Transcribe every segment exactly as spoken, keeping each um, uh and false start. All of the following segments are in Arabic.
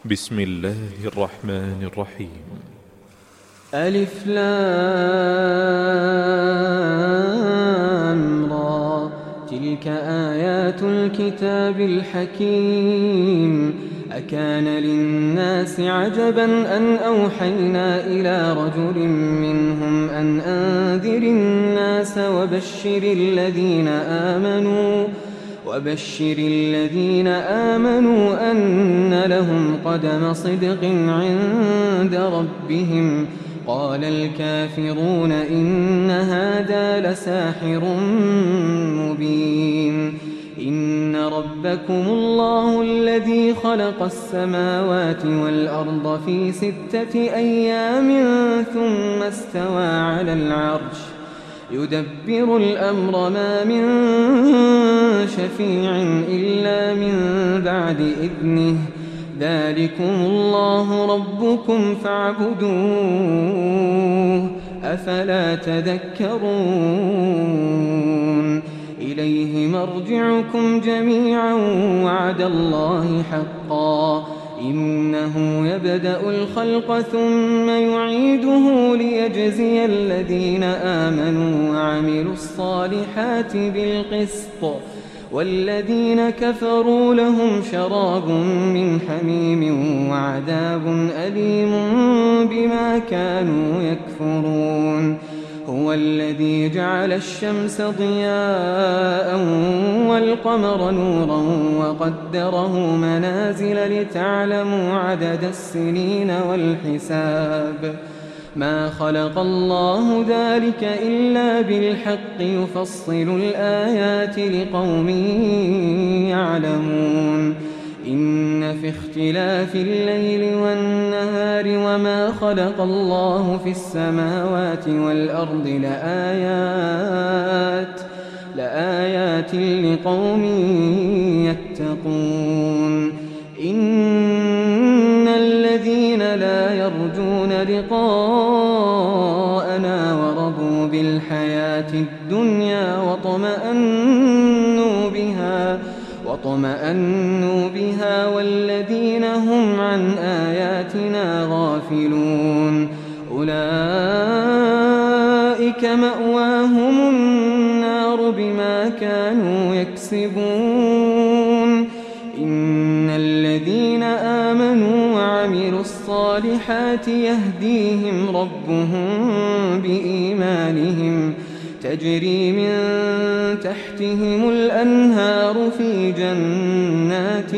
بسم الله الرحمن الرحيم. ألف لام را، تلك آيات الكتاب الحكيم. أكان للناس عجبا أن أوحينا إلى رجل منهم أن أنذر الناس وبشر الذين آمنوا وبشر الذين آمنوا أن لهم قدم صدق عند ربهم. قال الكافرون إن هذا لساحر مبين. إن ربكم الله الذي خلق السماوات والأرض في ستة أيام ثم استوى على العرش يدبر الأمر ما من شفيع إلا من بعد إذنه. ذلكم الله ربكم فاعبدوه أفلا تذكرون. إليه مرجعكم جميعا وعد الله حقا. إنه يبدأ الخلق ثم يعيده ليجزي الذين آمنوا وعملوا الصالحات بالقسط، والذين كفروا لهم شراب من حميم وعذاب أليم بما كانوا يكفرون. هو الذي جعل الشمس ضياء والقمر نورا وقدره منازل لتعلموا عدد السنين والحساب. ما خلق الله ذلك إلا بالحق يفصل الآيات لقوم يعلمون. إن في اختلاف الليل والنهار وما خلق الله في السماوات والأرض لآيات لآيات لقوم يتقون. إن الذين لا يرجون لقاءنا ورضوا بالحياة الدنيا واطمأنوا بها واطمأنوا بها والذين هم عن آياتنا غافلون أولئك مأواهم النار بما كانوا يكسبون. إن الذين آمنوا وعملوا الصالحات يهديهم ربهم بإيمانهم تجري من تحتهم الأنهار في جنات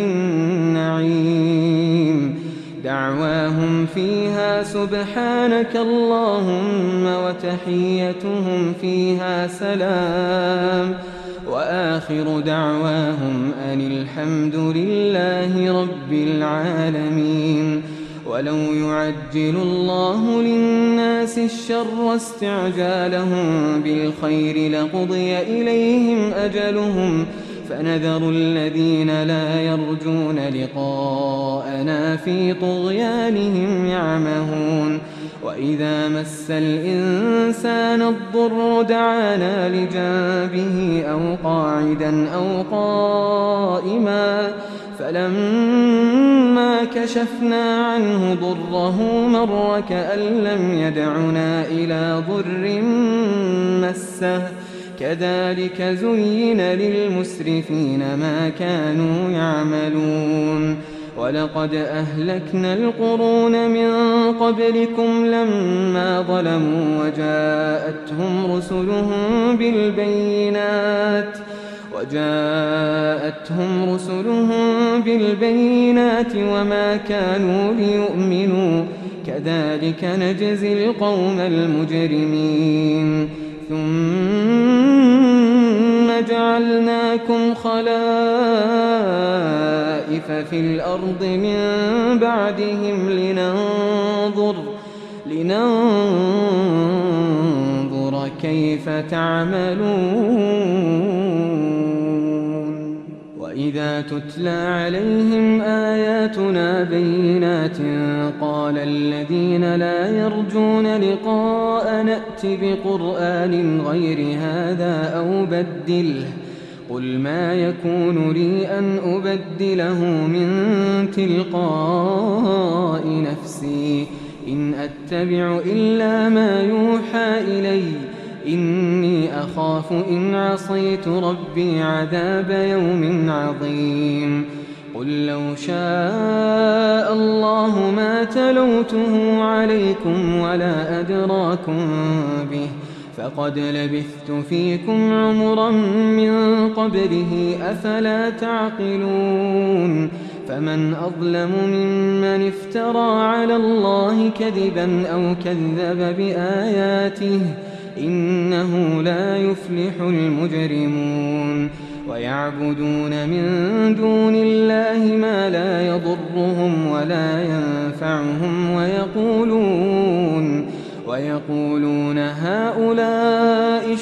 النعيم. دعواهم فيها سبحانك اللهم وتحيتهم فيها سلام، وآخر دعواهم أن الحمد لله رب العالمين. ولو يعجل الله للناس الشر استعجالهم بالخير لقضي إليهم أجلهم فنذر الذين لا يرجون لقاءنا في طغيانهم يعمهون. وإذا مس الإنسان الضر دعانا لجنبه أو قاعدا أو قائما فلما كشفنا عنه ضره مر كأن لم يدعنا إلى ضر مسه. كذلك زين للمسرفين ما كانوا يعملون. ولقد أهلكنا القرون من قبلكم لما ظلموا وجاءتهم رسلهم بالبينات وجاءتهم رسلهم بالبينات وما كانوا ليؤمنوا. كذلك نجزي القوم المجرمين. ثم جعلناكم خلائف في الأرض من بعدهم لننظر لننظر كيف تعملون. وإذا تتلى عليهم آياتنا بينات قال الذين لا يرجون لقاء نأت بقرآن غير هذا أو بدله قل ما يكون لي أن أبدله من تلقاء نفسي إن أتبع إلا ما يوحى إلي إني أخاف إن عصيت ربي عذاب يوم عظيم قل لو شاء الله ما تلوته عليكم ولا أدراكم به فقد لبثت فيكم عمرا من قبله أفلا تعقلون فمن أظلم ممن افترى على الله كذبا أو كذب بآياته إنه لا يفلح المجرمون ويعبدون من دون الله ما لا يضرهم ولا ينفعهم ويقولون ويقولون هؤلاء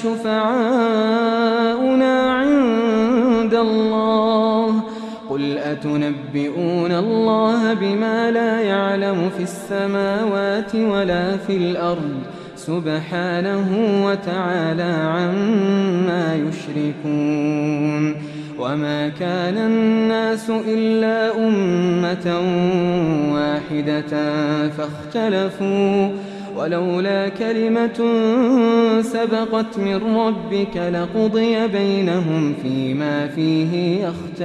شفعاؤنا عند الله قل أتنبئون الله بما لا يعلم في السماوات ولا في الأرض سبحانه وتعالى عما يشركون وما كان الناس إلا أمة واحدة فاختلفوا ولولا كلمة سبقت من ربك لقضي بينهم فيما فيه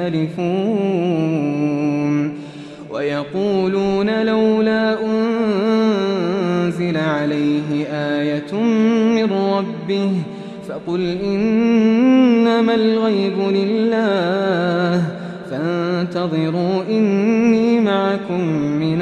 يختلفون ويقولون لولا أنزل عليه آية من ربه فقل إنما الغيب لله فانتظروا إني معكم من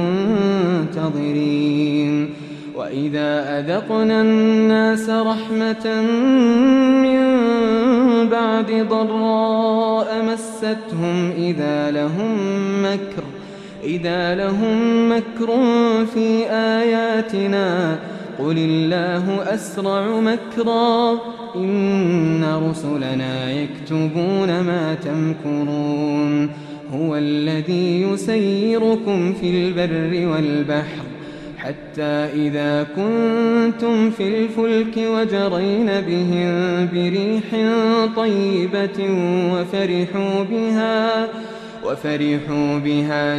المنتظرين وإذا أذقنا الناس رحمة من بعد ضراء مستهم إذا لهم مكر إذا لهم مكر في آياتنا قل الله أسرع مكرا إن رسلنا يكتبون ما تمكرون هو الذي يسيركم في البر والبحر حتى إذا كنتم في الفلك وجرين بهم بريح طيبة وفرحوا بها وفرحوا بها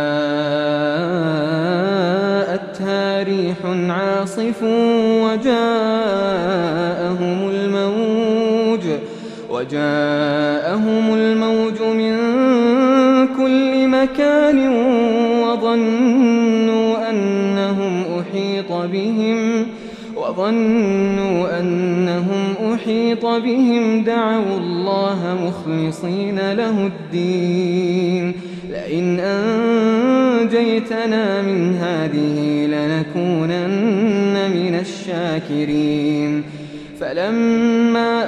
جاءتها ريح عاصف وجاءهم الموج وجاءهم الموج من كل مكان وظنوا أنهم أحيط بهم وظنوا أنهم أحيط بهم دعوا الله مخلصين له الدين لئن أنجيتنا من هذه لنكونن من الشاكرين فلما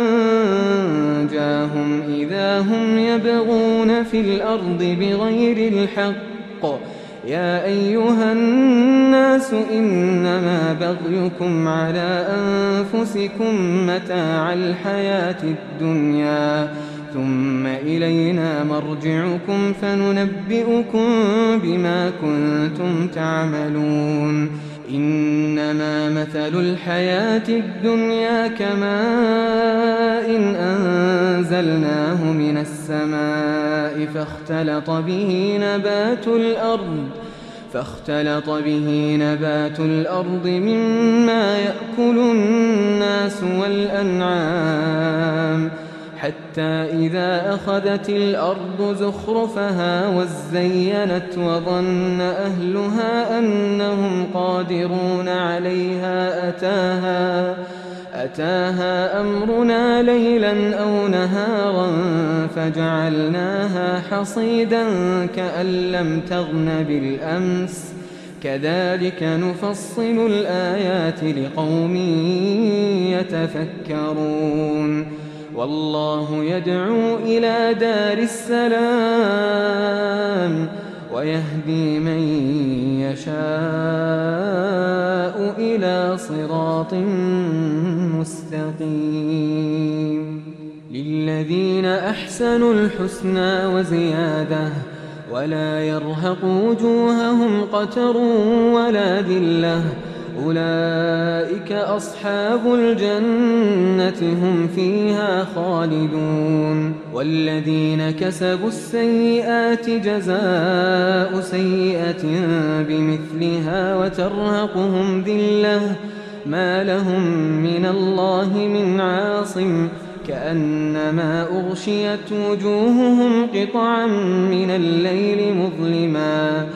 أنجاهم إذا هم يبغون في الأرض بغير الحق يا أيها الناس إنما بغيكم على أنفسكم متاع الحياة الدنيا ثم إلينا مرجعكم فننبئكم بما كنتم تعملون إنما مثل الحياة الدنيا كماء أنزلناه من السماء فاختلط به نبات الأرض فاختلط به نبات الأرض مما يأكل الناس والأنعام حتى إذا أخذت الأرض زخرفها وزينت وظن أهلها أنهم قادرون عليها أتاها أتاها أمرنا ليلا أو نهارا فجعلناها حصيدا كأن لم تغن بالأمس كذلك نفصل الآيات لقوم يتفكرون والله يدعو إلى دار السلام ويهدي من يشاء إلى صراط مستقيم للذين أحسنوا الحسنى وزيادة ولا يرهق وجوههم قتر ولا ذلة أولئك أصحاب الجنة هم فيها خالدون والذين كسبوا السيئات جزاء سيئة بمثلها وترهقهم ذلة ما لهم من الله من عاصم كأنما أغشيت وجوههم قطعا من الليل مظلما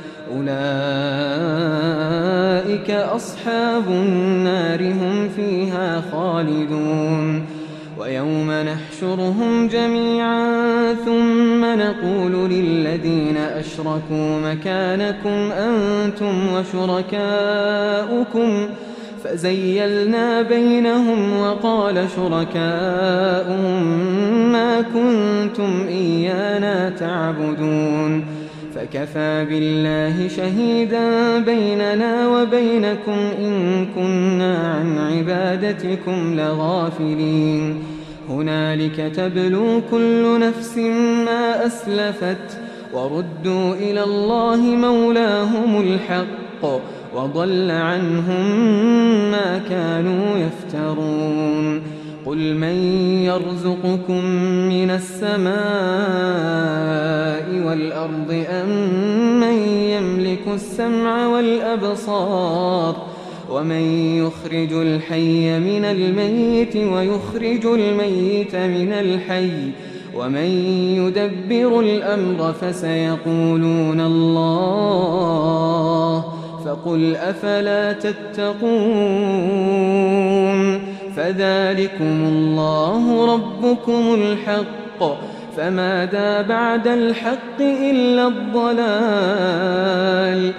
أولئك أصحاب النار هم فيها خالدون ويوم نحشرهم جميعا ثم نقول للذين أشركوا مكانكم أنتم وشركاؤكم فزيلنا بينهم وقال شركاؤهم ما كنتم إيانا تعبدون فكفى بالله شهيدا بيننا وبينكم إن كنا عن عبادتكم لغافلين هنالك تبلو كل نفس ما أسلفت وردوا إلى الله مولاهم الحق وضل عنهم ما كانوا يفترون قل من يرزقكم من السماء والأرض أم من يملك السمع والأبصار ومن يخرج الحي من الميت ويخرج الميت من الحي ومن يدبر الأمر فسيقولون الله فقل أفلا تتقون فذلكم الله ربكم الحق فماذا بعد الحق إلا الضلال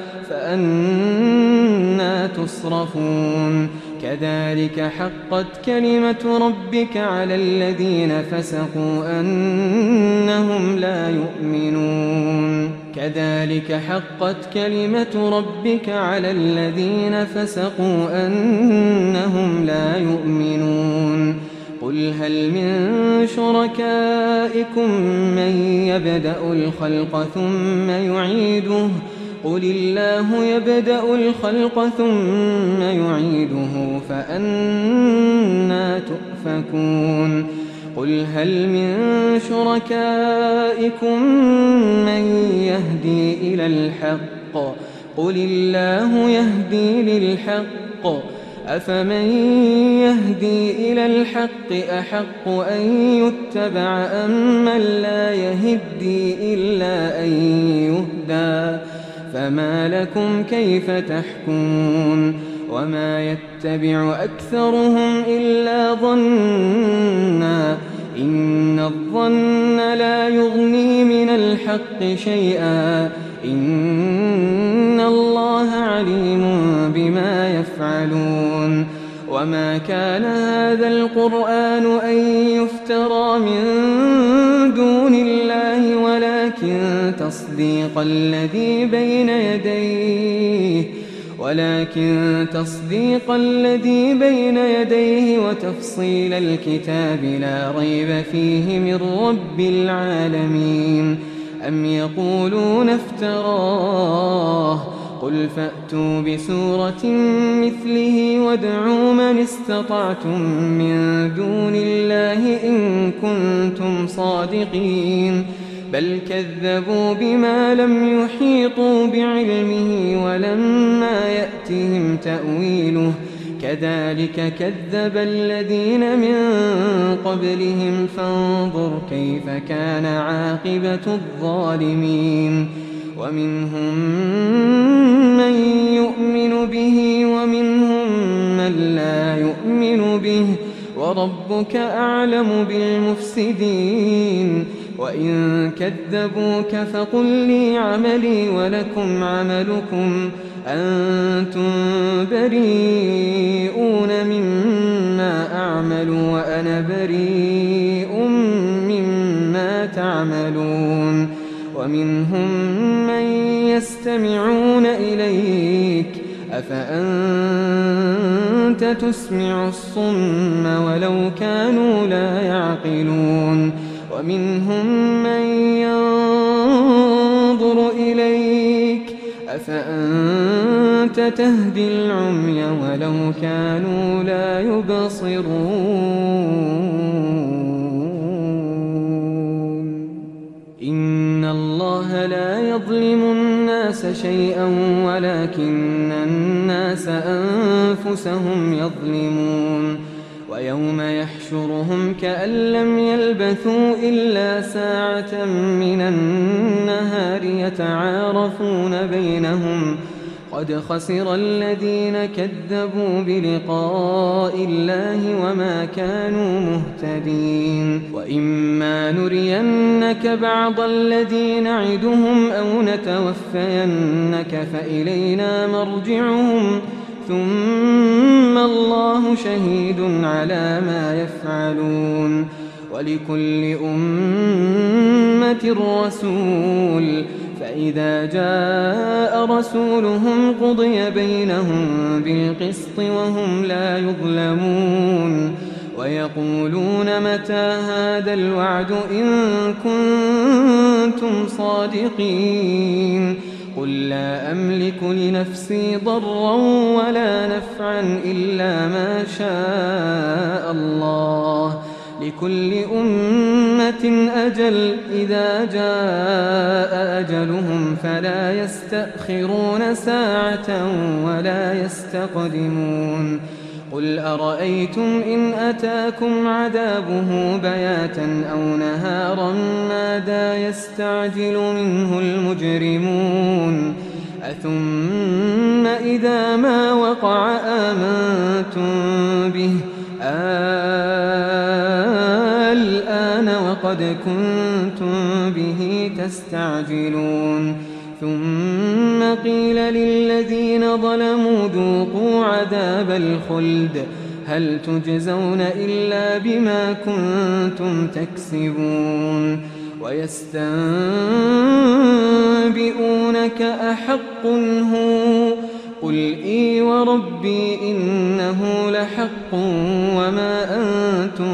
فأنى تصرفون كذلك حقت كلمة ربك على الذين فسقوا أنهم لا يؤمنون كذلك حقت كلمة ربك على الذين فسقوا أنهم لا يؤمنون قل هل من شركائكم من يبدأ الخلق ثم يعيده قل الله يبدأ الخلق ثم يعيده فأنى تؤفكون قل هل من شركائكم من يهدي إلى الحق قل الله يهدي للحق أفمن يهدي إلى الحق أحق أن يتبع أم من لا يهدي إلا أن يهدى فما لكم كيف تحكمون وما يتبع أكثرهم إلا ظنا إن الظن لا يغني من الحق شيئا إن الله عليم بما يفعلون وما كان هذا القرآن أن يفترى من دون الله ولكن تصديق الذي بين يديه ولكن تصديق الذي بين يديه وتفصيل الكتاب لا ريب فيه من رب العالمين أم يقولون افتراه قل فأتوا بسورة مثله وادعوا من استطعتم من دون الله إن كنتم صادقين بل كذبوا بما لم يحيطوا بعلمه ولما يأتهم تأويله كذلك كذب الذين من قبلهم فانظر كيف كان عاقبة الظالمين ومنهم من يؤمن به ومنهم من لا يؤمن به وربك أعلم بالمفسدين وإن كذبوك فقل لي عملي ولكم عملكم أنتم بريئون مما أعمل وأنا بريء مما تعملون ومنهم من يستمعون إليك أفأنت تسمع الصم ولو كانوا لا يعقلون ومنهم من ينظر إليك أفأنت كنت تهدي العمي ولو كانوا لا يبصرون إن الله لا يظلم الناس شيئا ولكن الناس أنفسهم يظلمون ويوم يحشرهم كأن لم يلبثوا إلا ساعة من النهار يتعارفون بينهم قد خسر الذين كذبوا بلقاء الله وما كانوا مهتدين وإما نرينك بعض الذي نعدهم أو نتوفينك فإلينا مرجعهم ثم الله شهيد على ما يفعلون ولكل أمة رسول فإذا جاء رسولهم قضي بينهم بالقسط وهم لا يظلمون ويقولون متى هذا الوعد إن كنتم صادقين قل لا أملك لنفسي ضرا ولا نفعا إلا ما شاء الله لكل أمة أجل إذا جاء أجلهم فلا يستأخرون ساعة ولا يستقدمون قل أرأيتم إن أتاكم عذابه بياتا أو نهارا ماذا يستعجل منه المجرمون أثم إذا ما وقع آمنتم به الآن وقد كنتم به تستعجلون ثم قيل للذين ظلموا ذوقوا عذاب الخلد هل تجزون إلا بما كنتم تكسبون ويستنبئونك أحق هو قل إي وربي إنه لحق وما أنتم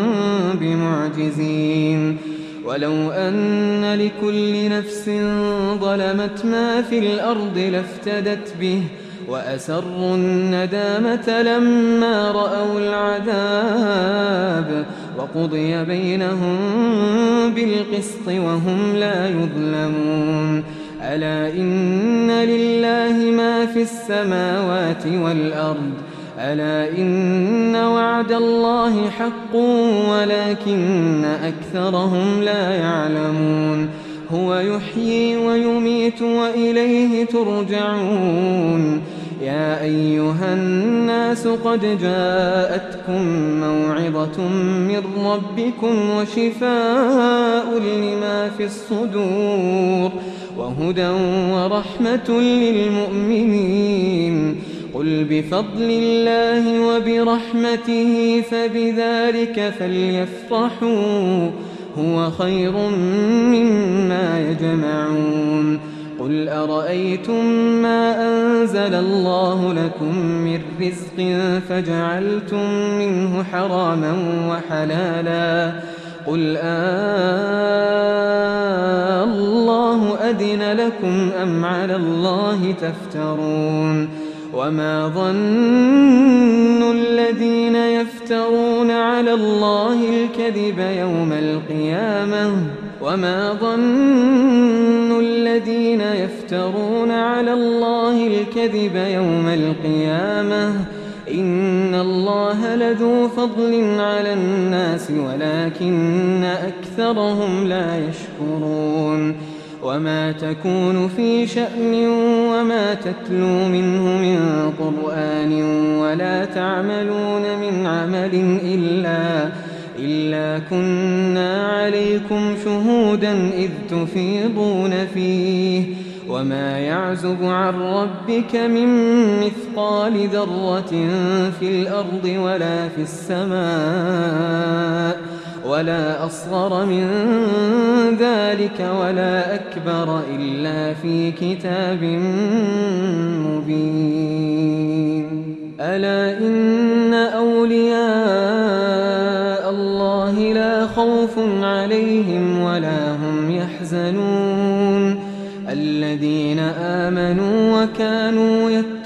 بمعجزين ولو أن لكل نفس ظلمت ما في الأرض لافتدت به وأسروا الندامة لما رأوا العذاب وقضي بينهم بالقسط وهم لا يظلمون ألا إن لله ما في السماوات والأرض ألا إن وعد الله حق ولكن أكثرهم لا يعلمون هو يحيي ويميت وإليه ترجعون يا أيها الناس قد جاءتكم موعظة من ربكم وشفاء لما في الصدور وهدى ورحمة للمؤمنين قل بفضل الله وبرحمته فبذلك فليفرحوا هو خير مما يجمعون قل أرأيتم ما أنزل الله لكم من رزق فجعلتم منه حراما وحلالا قل آه الله أذن لكم أم على الله تفترون وما ظن الذين يفترون على الله الكذب يوم القيامة وما ظن الذين يفترون على الله الكذب يوم القيامة إن الله لذو فضل على الناس ولكن أكثرهم لا يشكرون وما تكون في شأن وما تتلو منه من قرآن ولا تعملون من عمل إلا إلا كنا عليكم شهودا إذ تفيضون فيه وما يعزب عن ربك من مثقال ذرة في الأرض ولا في السماء ولا أصغر من ذلك ولا أكبر إلا في كتاب مبين ألا إن أولياء الله لا خوف عليهم ولا هم يحزنون الذين آمنوا وكانوا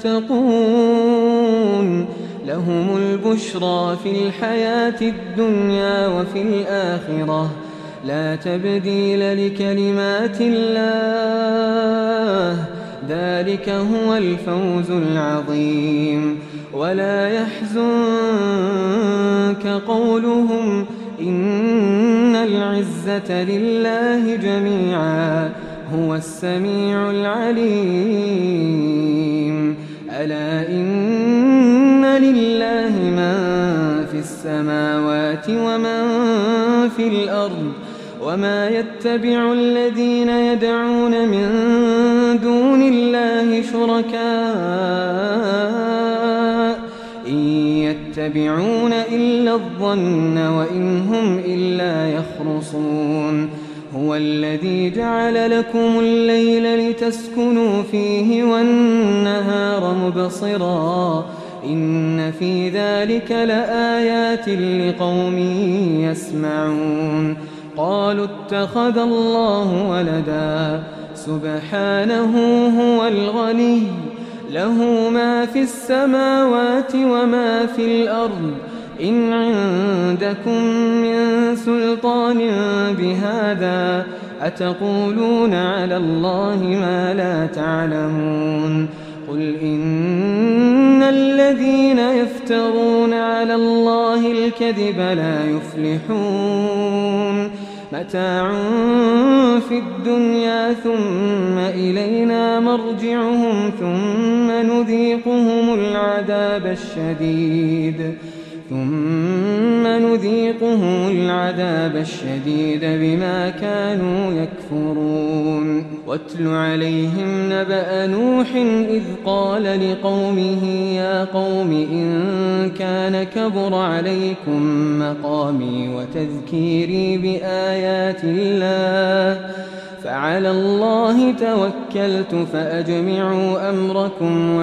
يتقون لهم البشرى في الحياة الدنيا وفي الآخرة لا تبديل لكلمات الله ذلك هو الفوز العظيم. ولا يحزنك قولهم إن العزة لله جميعا هو السميع العليم. ألا إن لله من في السماوات ومن في الأرض وما يتبع الذين يدعون من دون الله شركاء إن يتبعون إلا الظن وإن هم إلا يخرصون. هو الذي جعل لكم الليل لتسكنوا فيه والنهار مبصرا إن في ذلك لآيات لقوم يسمعون. قالوا اتخذ الله ولدا سبحانه هو الغني له ما في السماوات وما في الأرض إن عندكم من سلطان بهذا أتقولون على الله ما لا تعلمون. قل إن الذين يفترون على الله الكذب لا يفلحون متاع في الدنيا ثم إلينا مرجعهم ثم نذيقهم العذاب الشديد ثم نذيقهم العذاب الشديد بما كانوا يكفرون. واتل عليهم نبأ نوح إذ قال لقومه يا قوم إن كان كبر عليكم مقامي وتذكيري بآيات الله فعلى الله توكلت فأجمعوا أمركم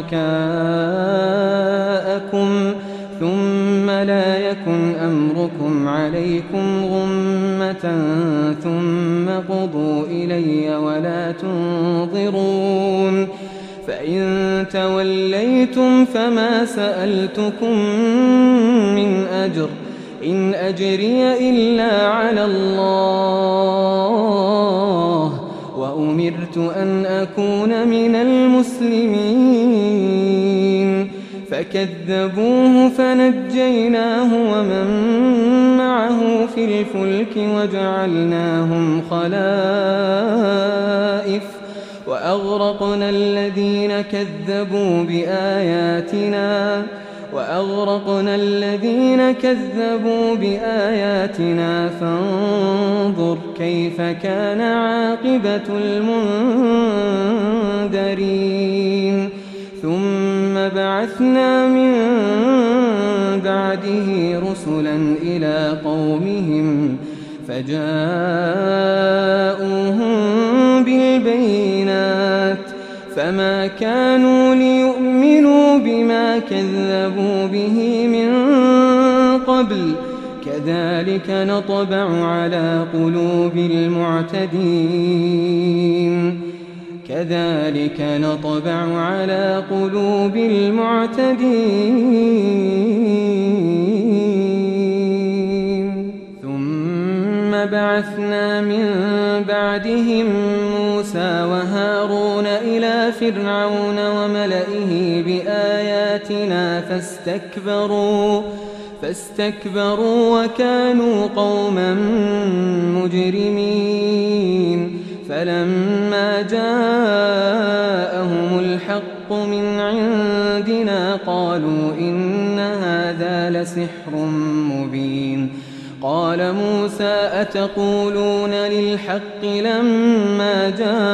وشركاءكم ثم لا يكن أمركم عليكم غمة ثم قضوا إلي ولا تنظرون. فإن توليتم فما سألتكم من أجر إن أجري إلا على الله وأمرت أن أكون من المسلمين. فكذبوه فنجيناه ومن معه في الفلك وجعلناهم خلائف وأغرقنا الذين كذبوا بآياتنا وأغرقنا الذين كذبوا بآياتنا فانظر كيف كان عاقبة المنذرين. ثم بعثنا من بعده رسلا إلى قومهم فجاءوهم بالبينات فما كانوا ليؤمنوا بما كذبوا به من قبل كذلك نطبع على قلوب المعتدين كذلك نطبع على قلوب المعتدين. ثم بعثنا من بعدهم موسى وهارون إلى فرعون وملئه بآياتنا فاستكبروا فاستكبروا وكانوا قوما مجرمين. فلما جاءهم الحق من عندنا قالوا إن هذا لسحر مبين. قال موسى أتقولون للحق لما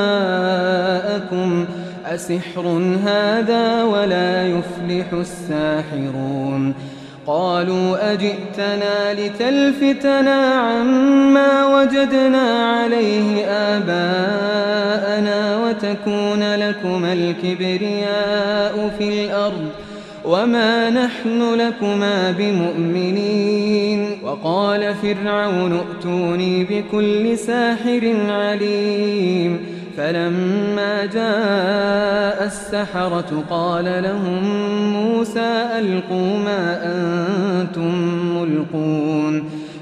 جاءكم أسحر هذا ولا يفلح الساحرون. قالوا أجئتنا لتلفتنا عما وجدنا عليه آباءنا وتكون لكما الكبرياء في الأرض وما نحن لكما بمؤمنين. وقال فرعون ائتوني بكل ساحر عليم فلما جاء السحرة قال لهم موسى ألقوا ما أنتم ملقون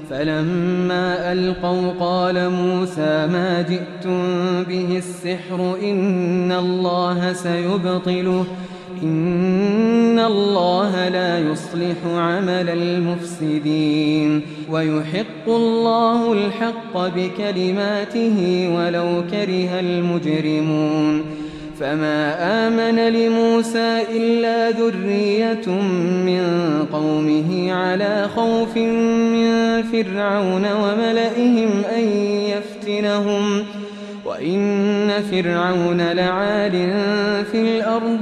فلما ألقوا قال موسى ما جئتم به السحر إن الله سيبطله إن الله لا يصلح عمل المفسدين ويحق الله الحق بكلماته ولو كره المجرمون فما آمن لموسى إلا ذرية من قومه على خوف من فرعون وملئهم أن يفتنهم وإن فرعون لعال في الأرض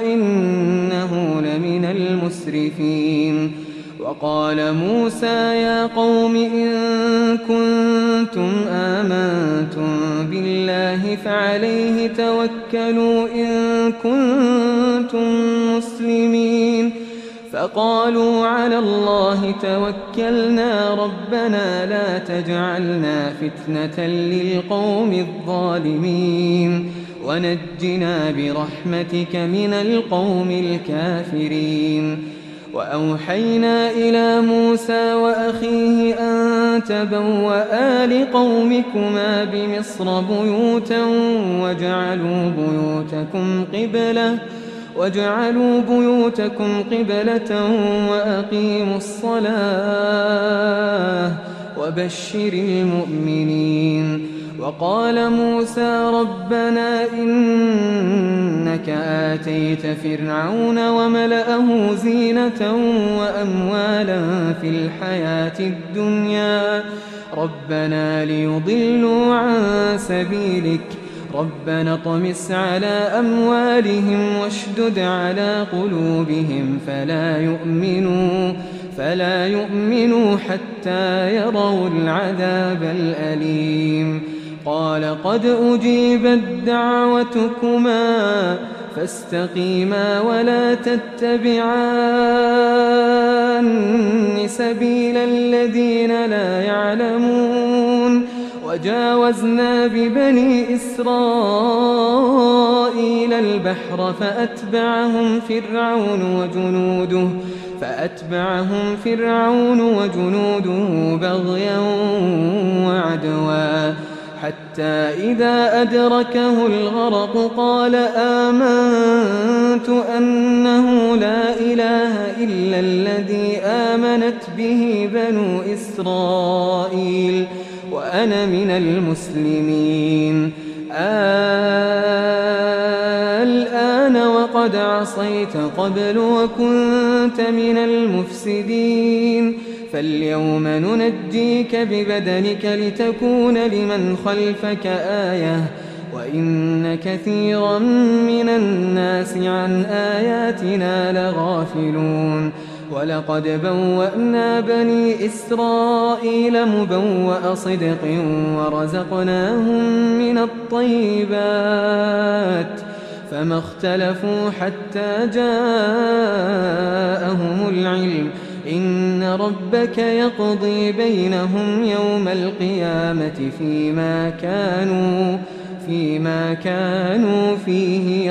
وإنه لمن المسرفين وقال موسى يا قوم إن كنتم آمنتم بالله فعليه توكلوا إن كنتم مسلمين فقالوا على الله توكلنا ربنا لا تجعلنا فتنة للقوم الظالمين ونجنا برحمتك من القوم الكافرين وأوحينا إلى موسى وأخيه أن تبوأ لقومكما بمصر بيوتا وجعلوا بيوتكم قبلة وَاجْعَلُوا بُيُوتَكُمْ قِبْلَةً وَأَقِيمُوا الصَّلَاةَ وَبَشِّرِ الْمُؤْمِنِينَ وَقَالَ مُوسَى رَبَّنَا إِنَّكَ آتَيْتَ فِرْعَوْنَ وَمَلَأَهُ زِينَةً وَأَمْوَالًا فِي الْحَيَاةِ الدُّنْيَا رَبَّنَا لِيُضِلُّوا عَن سَبِيلِكَ ربنا اطمس على أموالهم واشدد على قلوبهم فلا يؤمنوا فلا يؤمنوا حتى يروا العذاب الأليم قال قد أجيبت دعوتكما فاستقيما ولا تتبعان سبيل الذين لا يعلمون وجاوزنا ببني إسرائيل البحر فأتبعهم فرعون وجنوده فأتبعهم فرعون وجنوده بغيا وعدوا حتى إذا أدركه الغرق قال آمنت أنه لا إله إلا الذي آمنت به بنو إسرائيل وأنا من المسلمين الآن وقد عصيت قبل وكنت من المفسدين فاليوم ننجيك ببدنك لتكون لمن خلفك آية وإن كثيرا من الناس عن آياتنا لغافلون ولقد بوأنا بني إسرائيل مبوأ صدق ورزقناهم من الطيبات فما اختلفوا حتى جاءهم العلم إن ربك يقضي بينهم يوم القيامة فيما كانوا فيما كانوا فيه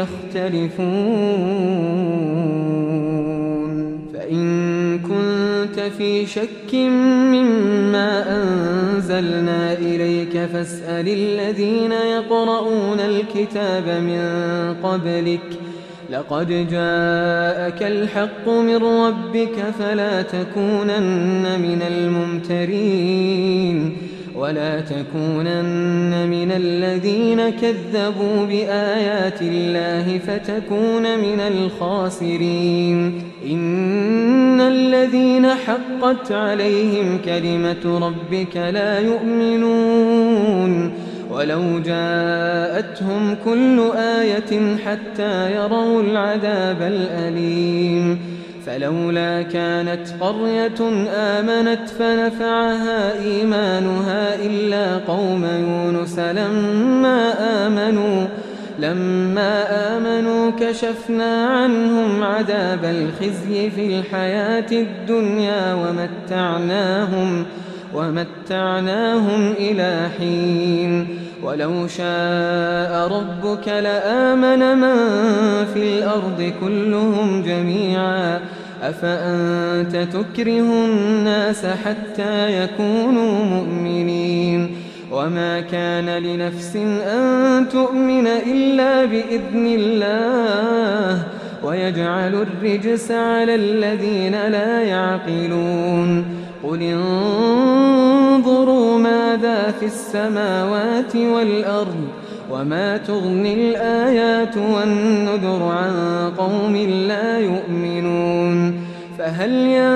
يختلفون فإن كنت في شك مما أنزلنا إليك فاسأل الذين يقرؤون الكتاب من قبلك لقد جاءك الحق من ربك فلا تكونن من الممترين ولا تكونن من الذين كذبوا بآيات الله فتكون من الخاسرين إن الذين حقت عليهم كلمة ربك لا يؤمنون ولو جاءتهم كل آية حتى يروا العذاب الأليم فلولا كانت قرية آمنت فنفعها إيمانها إلا قوم يونس لما آمنوا لما آمنوا كشفنا عنهم عذاب الخزي في الحياة الدنيا ومتعناهم ومتعناهم إلى حين ولو شاء ربك لآمن من في الأرض كلهم جميعا أفأنت تكره الناس حتى يكونوا مؤمنين وما كان لنفس أن تؤمن إلا بإذن الله ويجعل الرجس على الذين لا يعقلون قل انظروا ماذا في السماوات والأرض وما تغني الآيات والنذر عن قوم لا يؤمنون فهل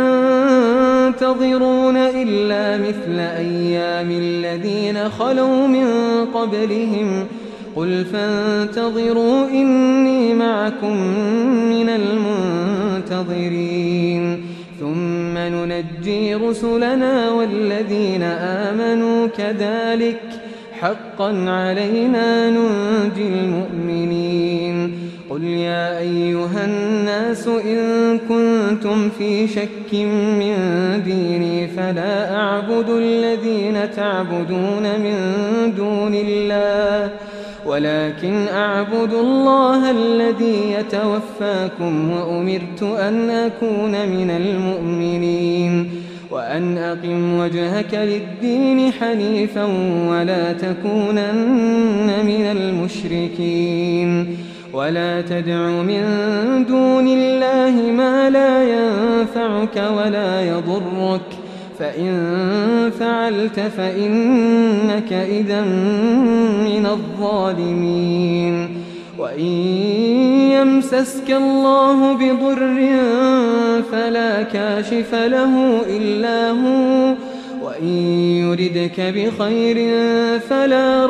ينتظرون إلا مثل أيام الذين خلوا من قبلهم قل فانتظروا إني معكم من المنتظرين ثم ننجي رسلنا والذين آمنوا كذلك حقا علينا ننجي المؤمنين قل يا أيها الناس إن كنتم في شك من ديني فلا أعبد الذين تعبدون من دون الله ولكن أعبد الله الذي يتوفاكم وأمرت أن أكون من المؤمنين وأن أقم وجهك للدين حنيفا ولا تكونن من المشركين ولا تدع من دون الله ما لا ينفعك ولا يضرك فإن فعلت فإنك إذا من الظالمين وإن يمسسك الله بضر فلا كاشف له إلا هو وإن يردك بخير فلا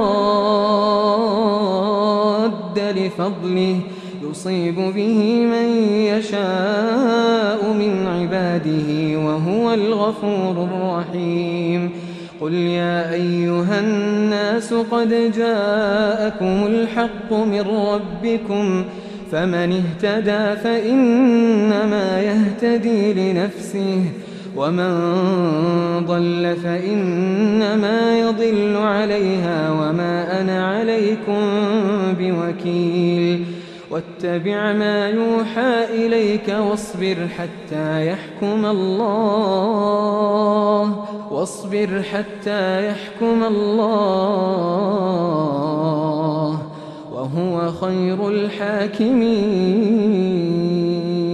راد لفضله يصيب به من يشاء من عباده وهو الغفور الرحيم قل يا أيها الناس قد جاءكم الحق من ربكم فمن اهتدى فإنما يهتدي لنفسه ومن ضل فإنما يضل عليها وما أنا عليكم بوكيل واتبع ما يوحى إليك واصبر حتى يحكم الله واصبر حتى يحكم الله وهو خير الحاكمين.